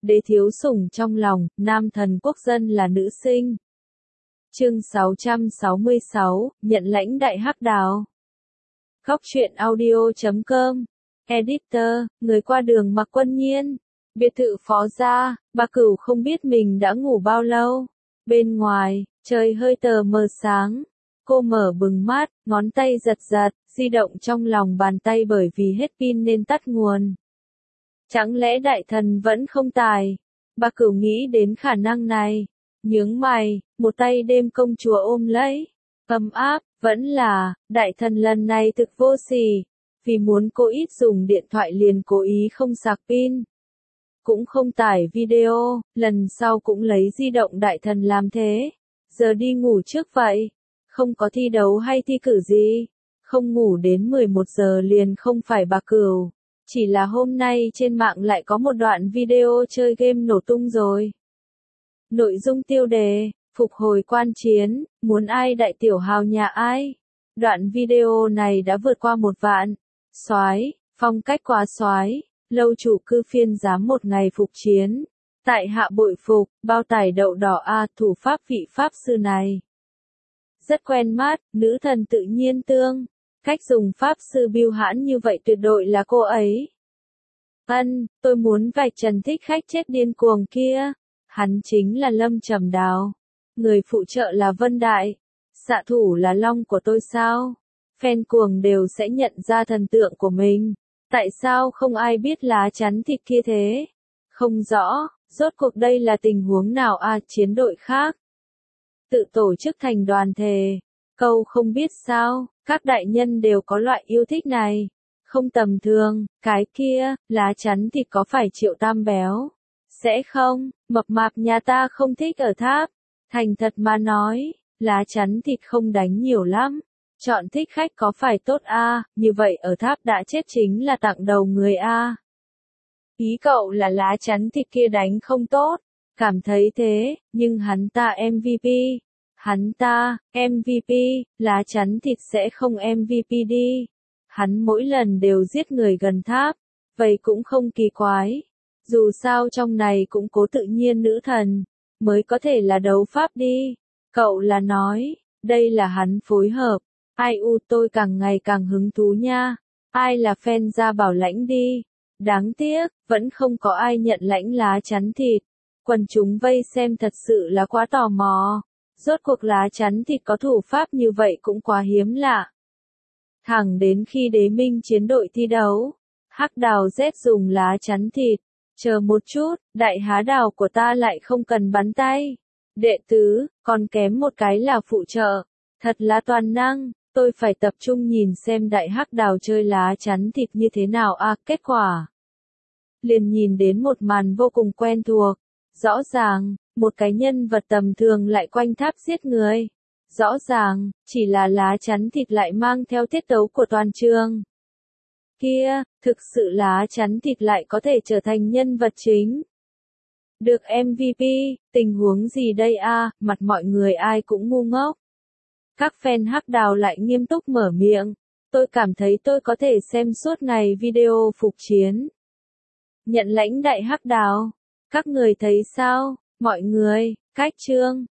đế thiếu sủng trong lòng, nam thần quốc dân là nữ sinh. Chương 666, nhận lãnh đại hắc đào. Góc truyện audio.com. Editor, người qua đường Mạc Quân Nhiên. Biệt thự Phó gia, bà Cửu không biết mình đã ngủ bao lâu. Bên ngoài, trời hơi tờ mờ sáng. Cô mở bừng mắt, ngón tay giật giật, di động trong lòng bàn tay bởi vì hết pin nên tắt nguồn. Chẳng lẽ đại thần vẫn không tài? Bà Cửu nghĩ đến khả năng này. Nhướng mày, một tay đêm công chúa ôm lấy. Ấm áp, vẫn là, đại thần lần này thực vô sỉ. Vì muốn cô ít dùng điện thoại liền cố ý không sạc pin. Cũng không tải video, lần sau cũng lấy di động đại thần làm thế. Giờ đi ngủ trước vậy. Không có thi đấu hay thi cử gì. Không ngủ đến 11 giờ liền không phải bà Cửu. Chỉ là hôm nay trên mạng lại có một đoạn video chơi game nổ tung rồi. Nội dung tiêu đề, phục hồi quan chiến, muốn ai đại tiểu hào nhà ai. Đoạn video này đã vượt qua 1 vạn. Soái, phong cách quá soái, lâu chủ cư phiên dám một ngày phục chiến. Tại hạ bội phục, bao tải đậu đỏ thủ pháp vị pháp sư này. Rất quen mắt, nữ thần tự nhiên tương. Cách dùng pháp sư biêu hãn như vậy tuyệt đối là cô ấy. Tôi muốn vạch trần thích khách chết điên cuồng kia. Hắn chính là Lâm Trầm Đào. Người phụ trợ là Vân Đại. Xạ thủ là Long của tôi sao? Fan cuồng đều sẽ nhận ra thần tượng của mình. Tại sao không ai biết lá chắn thịt kia thế? Không rõ, rốt cuộc đây là tình huống nào chiến đội khác? Tự tổ chức thành đoàn thể. Câu không biết sao, các đại nhân đều có loại yêu thích này. Không tầm thường, cái kia, lá chắn thịt có phải Triệu Tam béo? Sẽ không, mập mạp nhà ta không thích ở tháp. Thành thật mà nói, lá chắn thịt không đánh nhiều lắm. Chọn thích khách có phải tốt như vậy ở tháp đã chết chính là tặng đầu người Ý cậu là lá chắn thịt kia đánh không tốt. Cảm thấy thế, nhưng hắn ta MVP. Hắn ta, MVP, lá chắn thịt sẽ không MVP đi. Hắn mỗi lần đều giết người gần tháp. Vậy cũng không kỳ quái. Dù sao trong này cũng cố tự nhiên nữ thần. Mới có thể là đấu pháp đi. Cậu là nói, đây là hắn phối hợp. Tôi càng ngày càng hứng thú nha. Ai là fan ra bảo lãnh đi. Đáng tiếc, vẫn không có ai nhận lãnh lá chắn thịt. Quần chúng vây xem thật sự là quá tò mò. Rốt cuộc lá chắn thịt có thủ pháp như vậy cũng quá hiếm lạ. Thẳng đến khi đế minh chiến đội thi đấu, hắc đào Z dùng lá chắn thịt. Chờ một chút, đại há đào của ta lại không cần bắn tay. Đệ tứ, còn kém một cái là phụ trợ. Thật là toàn năng, tôi phải tập trung nhìn xem đại hắc đào chơi lá chắn thịt như thế nào kết quả. Liền nhìn đến một màn vô cùng quen thuộc. Rõ ràng, một cái nhân vật tầm thường lại quanh tháp giết người. Rõ ràng, chỉ là lá chắn thịt lại mang theo tiết tấu của toàn trường. Kia, thực sự lá chắn thịt lại có thể trở thành nhân vật chính. Được MVP, tình huống gì đây mặt mọi người ai cũng ngu ngốc. Các fan hắc đào lại nghiêm túc mở miệng. Tôi cảm thấy tôi có thể xem suốt ngày video phục chiến. Nhận lãnh đại hắc đào. Các người thấy sao? Mọi người, cách chương.